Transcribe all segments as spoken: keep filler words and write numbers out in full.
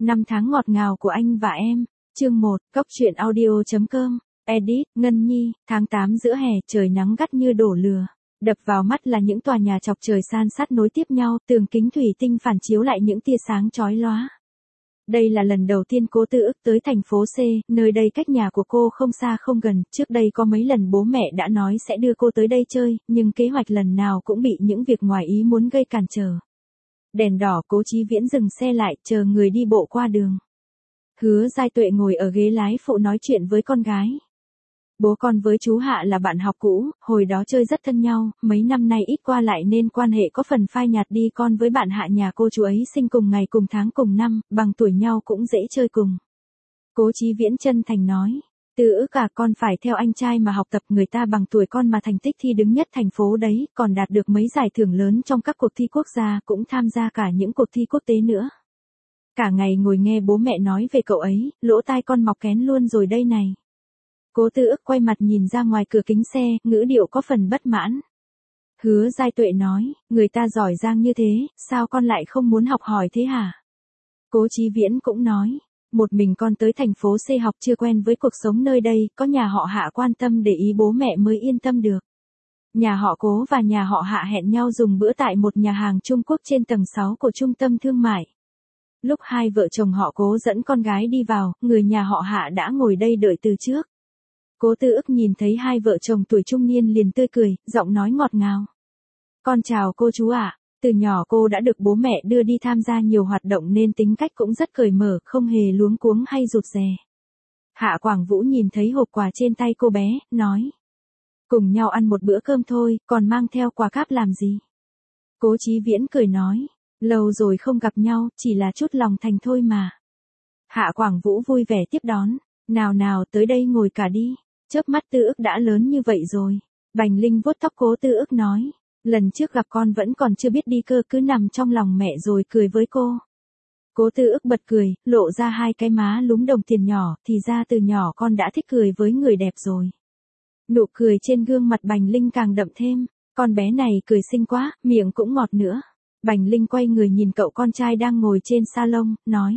Năm tháng ngọt ngào của anh và em. Chương một, Cốc truyện audio chấm com. Edit, Ngân Nhi, tháng tám giữa hè, trời nắng gắt như đổ lửa. Đập vào mắt là những tòa nhà chọc trời san sát nối tiếp nhau, tường kính thủy tinh phản chiếu lại những tia sáng chói lóa. Đây là lần đầu tiên Cố Tư Ức tới thành phố C, nơi đây cách nhà của cô không xa không gần, trước đây có mấy lần bố mẹ đã nói sẽ đưa cô tới đây chơi, nhưng kế hoạch lần nào cũng bị những việc ngoài ý muốn gây cản trở. Đèn đỏ, Cố Chí Viễn dừng xe lại, chờ người đi bộ qua đường. Hứa Giai Tuệ ngồi ở ghế lái phụ nói chuyện với con gái. Bố con với chú Hạ là bạn học cũ, hồi đó chơi rất thân nhau, mấy năm nay ít qua lại nên quan hệ có phần phai nhạt đi. Con với bạn Hạ nhà cô chú ấy sinh cùng ngày cùng tháng cùng năm, bằng tuổi nhau cũng dễ chơi cùng. Cố Chí Viễn chân thành nói, Tư Ức cả con phải theo anh trai mà học tập, người ta bằng tuổi con mà thành tích thi đứng nhất thành phố đấy, còn đạt được mấy giải thưởng lớn trong các cuộc thi quốc gia, cũng tham gia cả những cuộc thi quốc tế nữa. Cả ngày ngồi nghe bố mẹ nói về cậu ấy, lỗ tai con mọc kén luôn rồi đây này. Cố Tư Ức quay mặt nhìn ra ngoài cửa kính xe, ngữ điệu có phần bất mãn. Hứa Giai Tuệ nói, người ta giỏi giang như thế, sao con lại không muốn học hỏi thế hả? Cố Chí Viễn cũng nói, một mình con tới thành phố C học chưa quen với cuộc sống nơi đây, có nhà họ Hạ quan tâm để ý bố mẹ mới yên tâm được. Nhà họ Cố và nhà họ Hạ hẹn nhau dùng bữa tại một nhà hàng Trung Quốc trên tầng sáu của trung tâm thương mại. Lúc hai vợ chồng họ Cố dẫn con gái đi vào, người nhà họ Hạ đã ngồi đây đợi từ trước. Cố Tư Ức nhìn thấy hai vợ chồng tuổi trung niên liền tươi cười, giọng nói ngọt ngào. Con chào cô chú ạ, từ nhỏ cô đã được bố mẹ đưa đi tham gia nhiều hoạt động nên tính cách cũng rất cởi mở, không hề luống cuống hay rụt rè. Hạ Quảng Vũ nhìn thấy hộp quà trên tay cô bé, nói. Cùng nhau ăn một bữa cơm thôi, còn mang theo quà cáp làm gì? Cố Chí Viễn cười nói, lâu rồi không gặp nhau, chỉ là chút lòng thành thôi mà. Hạ Quảng Vũ vui vẻ tiếp đón, nào nào tới đây ngồi cả đi. Chớp mắt Tư Ức đã lớn như vậy rồi. Bành Linh vuốt tóc Cố Tư Ức nói, lần trước gặp con vẫn còn chưa biết đi cơ, cứ nằm trong lòng mẹ rồi cười với cô. Cố Tư Ức bật cười, lộ ra hai cái má lúm đồng tiền nhỏ, thì ra từ nhỏ con đã thích cười với người đẹp rồi. Nụ cười trên gương mặt Bành Linh càng đậm thêm, con bé này cười xinh quá, miệng cũng ngọt nữa. Bành Linh quay người nhìn cậu con trai đang ngồi trên salon, nói.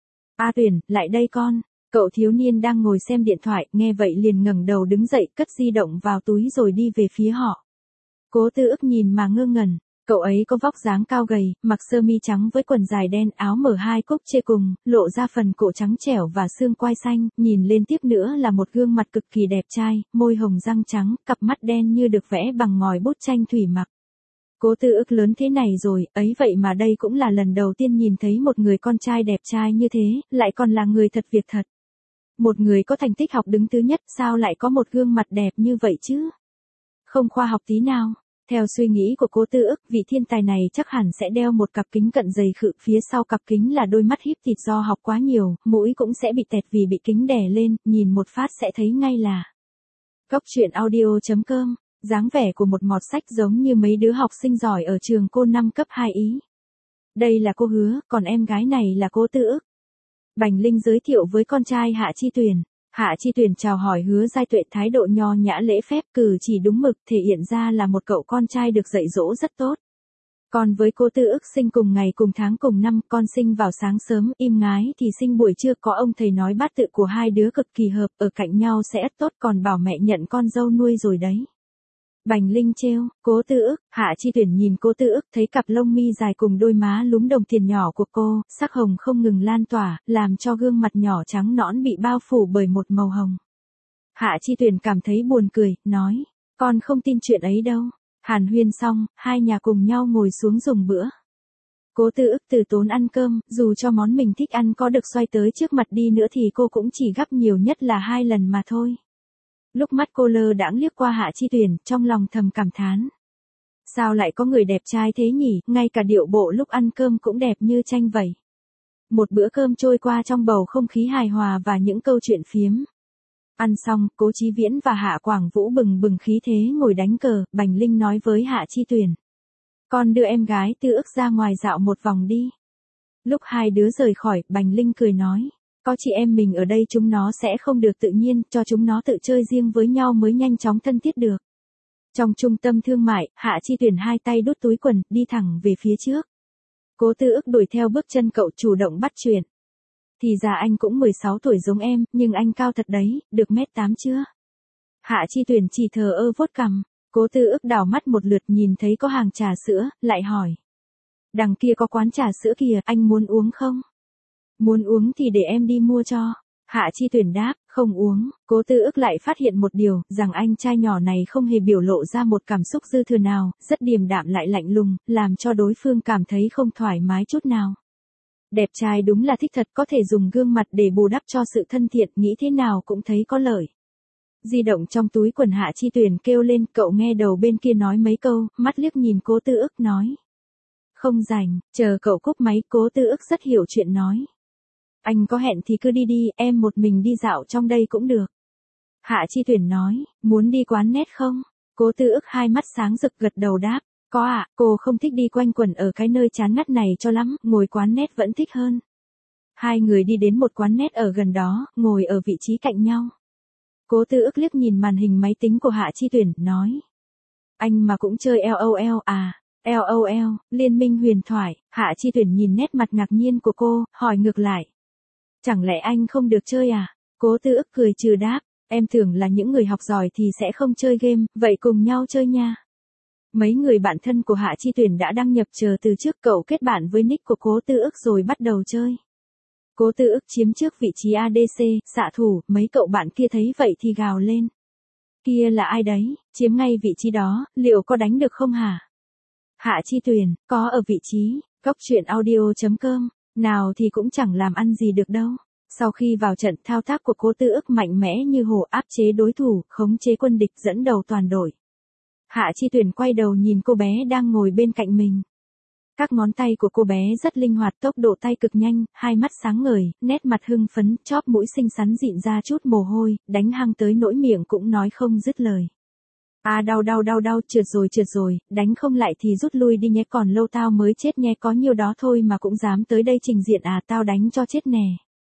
A Tuyển, lại đây con. Cậu thiếu niên đang ngồi xem điện thoại, nghe vậy liền ngẩng đầu đứng dậy, cất di động vào túi rồi đi về phía họ. Cố Tư Ức nhìn mà ngơ ngẩn, cậu ấy có vóc dáng cao gầy, mặc sơ mi trắng với quần dài đen, áo mở hai cúc chê cùng, lộ ra phần cổ trắng trẻo và xương quai xanh, nhìn lên tiếp nữa là một gương mặt cực kỳ đẹp trai, môi hồng răng trắng, cặp mắt đen như được vẽ bằng ngòi bút tranh thủy mặc. Cố Tư Ức lớn thế này rồi, ấy vậy mà đây cũng là lần đầu tiên nhìn thấy một người con trai đẹp trai như thế, lại còn là người thật việc thật. Một người có thành tích học đứng thứ nhất sao lại có một gương mặt đẹp như vậy chứ? Không khoa học tí nào. Theo suy nghĩ của Cố Tư Ức, vị thiên tài này chắc hẳn sẽ đeo một cặp kính cận dày khự, phía sau cặp kính là đôi mắt híp thịt do học quá nhiều, mũi cũng sẽ bị tẹt vì bị kính đè lên, nhìn một phát sẽ thấy ngay là. Cốc truyện audio chấm com, dáng vẻ của một mọt sách giống như mấy đứa học sinh giỏi ở trường cô năm cấp hai ý. Đây là cô Hứa, còn em gái này là Cố Tư Ức. Bành Linh giới thiệu với con trai Hạ Chi Tuyển. Hạ Chi Tuyển chào hỏi Hứa Giai Tuệ, thái độ nho nhã lễ phép, cử chỉ đúng mực, thể hiện ra là một cậu con trai được dạy dỗ rất tốt. Còn với Cố Tư Ức sinh cùng ngày cùng tháng cùng năm, con sinh vào sáng sớm, im ngái thì sinh buổi trưa, có ông thầy nói bát tự của hai đứa cực kỳ hợp, ở cạnh nhau sẽ tốt, còn bảo mẹ nhận con dâu nuôi rồi đấy. Bành Linh trêu, Cố Tư Ức. Hạ Chi Tuyển nhìn Cố Tư Ức, thấy cặp lông mi dài cùng đôi má lúm đồng tiền nhỏ của cô, sắc hồng không ngừng lan tỏa, làm cho gương mặt nhỏ trắng nõn bị bao phủ bởi một màu hồng. Hạ Chi Tuyển cảm thấy buồn cười, nói, con không tin chuyện ấy đâu. Hàn huyên xong, hai nhà cùng nhau ngồi xuống dùng bữa. Cố Tư Ức từ tốn ăn cơm, dù cho món mình thích ăn có được xoay tới trước mặt đi nữa thì cô cũng chỉ gắp nhiều nhất là hai lần mà thôi. Lúc mắt cô lơ đãng liếc qua Hạ Chi Tuyển, trong lòng thầm cảm thán. Sao lại có người đẹp trai thế nhỉ, ngay cả điệu bộ lúc ăn cơm cũng đẹp như tranh vậy. Một bữa cơm trôi qua trong bầu không khí hài hòa và những câu chuyện phiếm. Ăn xong, Cố Chí Viễn và Hạ Quảng Vũ bừng bừng khí thế ngồi đánh cờ, Bành Linh nói với Hạ Chi Tuyển. Con đưa em gái Tư Ức ra ngoài dạo một vòng đi. Lúc hai đứa rời khỏi, Bành Linh cười nói. Có chị em mình ở đây chúng nó sẽ không được tự nhiên, cho chúng nó tự chơi riêng với nhau mới nhanh chóng thân thiết được. Trong trung tâm thương mại, Hạ Chi Tuyển hai tay đút túi quần, đi thẳng về phía trước. Cố Tư Ức đuổi theo bước chân cậu, chủ động bắt chuyện. Thì ra anh cũng mười sáu tuổi giống em, nhưng anh cao thật đấy, được mét tám chưa? Hạ Chi Tuyển chỉ thờ ơ vuốt cằm, Cố Tư Ức đảo mắt một lượt nhìn thấy có hàng trà sữa, lại hỏi. Đằng kia có quán trà sữa kìa, anh muốn uống không? Muốn uống thì để em đi mua cho. Hạ Chi Tuyển đáp, không uống. Cố Tư Ức lại phát hiện một điều, rằng anh trai nhỏ này không hề biểu lộ ra một cảm xúc dư thừa nào, rất điềm đạm lại lạnh lùng, làm cho đối phương cảm thấy không thoải mái chút nào. Đẹp trai đúng là thích thật, có thể dùng gương mặt để bù đắp cho sự thân thiện, nghĩ thế nào cũng thấy có lợi. Di động trong túi quần Hạ Chi Tuyển kêu lên, cậu nghe đầu bên kia nói mấy câu, mắt liếc nhìn Cố Tư Ức nói. Không rảnh, chờ cậu cúp máy. Cố Tư Ức rất hiểu chuyện nói. Anh có hẹn thì cứ đi đi, em một mình đi dạo trong đây cũng được. Hạ Chi Tuyển nói, muốn đi quán nét không? Cố Tư Ức hai mắt sáng rực gật đầu đáp, có ạ, à, cô không thích đi quanh quẩn ở cái nơi chán ngắt này cho lắm, ngồi quán nét vẫn thích hơn. Hai người đi đến một quán nét ở gần đó, ngồi ở vị trí cạnh nhau. Cố Tư Ức liếc nhìn màn hình máy tính của Hạ Chi Tuyển, nói. Anh mà cũng chơi LOL à? LOL, Liên minh huyền thoại. Hạ Chi Tuyển nhìn nét mặt ngạc nhiên của cô, hỏi ngược lại. Chẳng lẽ anh không được chơi à? Cố Tư Ức cười trừ đáp, em tưởng là những người học giỏi thì sẽ không chơi game, vậy cùng nhau chơi nha. Mấy người bạn thân của Hạ Chi Tuyển đã đăng nhập chờ từ trước, cậu kết bạn với nick của Cố Tư Ức rồi bắt đầu chơi. Cố Tư Ức chiếm trước vị trí a đê xê, xạ thủ, mấy cậu bạn kia thấy vậy thì gào lên. Kia là ai đấy, chiếm ngay vị trí đó, liệu có đánh được không hả? Hạ Chi Tuyển, có ở vị trí, góc truyện audio chấm com, nào thì cũng chẳng làm ăn gì được đâu. Sau khi vào trận, thao tác của Cố Tư Ức mạnh mẽ như hổ, áp chế đối thủ, khống chế quân địch, dẫn đầu toàn đội. Hạ Chi Tuyển quay đầu nhìn cô bé đang ngồi bên cạnh mình. Các ngón tay của cô bé rất linh hoạt, tốc độ tay cực nhanh, hai mắt sáng ngời, nét mặt hưng phấn, chóp mũi xinh xắn dịn ra chút mồ hôi, đánh hăng tới nỗi miệng cũng nói không dứt lời. À đau đau đau đau, trượt rồi trượt rồi, đánh không lại thì rút lui đi nhé, còn lâu tao mới chết nhé, có nhiêu đó thôi mà cũng dám tới đây trình diện à, tao đánh cho chết nè.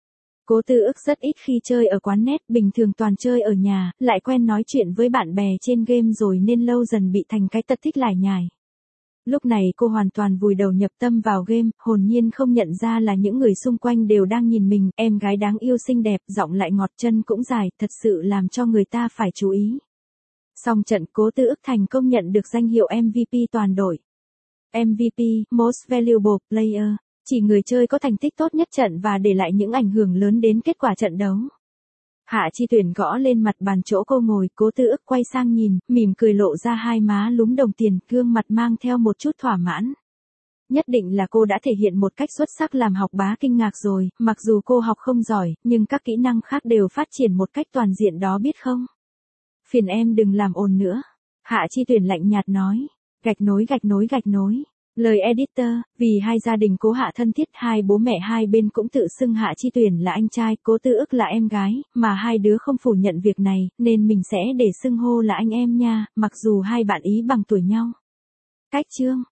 Cố Tư Ức rất ít khi chơi ở quán nét, bình thường toàn chơi ở nhà, lại quen nói chuyện với bạn bè trên game rồi nên lâu dần bị thành cái tật thích lải nhải. Lúc này cô hoàn toàn vùi đầu nhập tâm vào game, hồn nhiên không nhận ra là những người xung quanh đều đang nhìn mình, em gái đáng yêu xinh đẹp, giọng lại ngọt, chân cũng dài, thật sự làm cho người ta phải chú ý. Xong trận, Cố Tư Ức thành công nhận được danh hiệu em vê pê toàn đội. em vê pê, Most Valuable Player, chỉ người chơi có thành tích tốt nhất trận và để lại những ảnh hưởng lớn đến kết quả trận đấu. Hạ Chi Tuyển gõ lên mặt bàn chỗ cô ngồi, Cố Tư Ức quay sang nhìn, mỉm cười lộ ra hai má lúm đồng tiền, gương mặt mang theo một chút thỏa mãn. Nhất định là cô đã thể hiện một cách xuất sắc làm học bá kinh ngạc rồi, mặc dù cô học không giỏi, nhưng các kỹ năng khác đều phát triển một cách toàn diện đó biết không? Phiền em đừng làm ồn nữa. Hạ Chi Tuyển lạnh nhạt nói, gạch nối gạch nối gạch nối. Lời editor, vì hai gia đình Cố Hạ thân thiết, hai bố mẹ hai bên cũng tự xưng Hạ Chi Tuyển là anh trai, Cố Tư Ức là em gái, mà hai đứa không phủ nhận việc này, nên mình sẽ để xưng hô là anh em nha, mặc dù hai bạn ý bằng tuổi nhau. Cách chương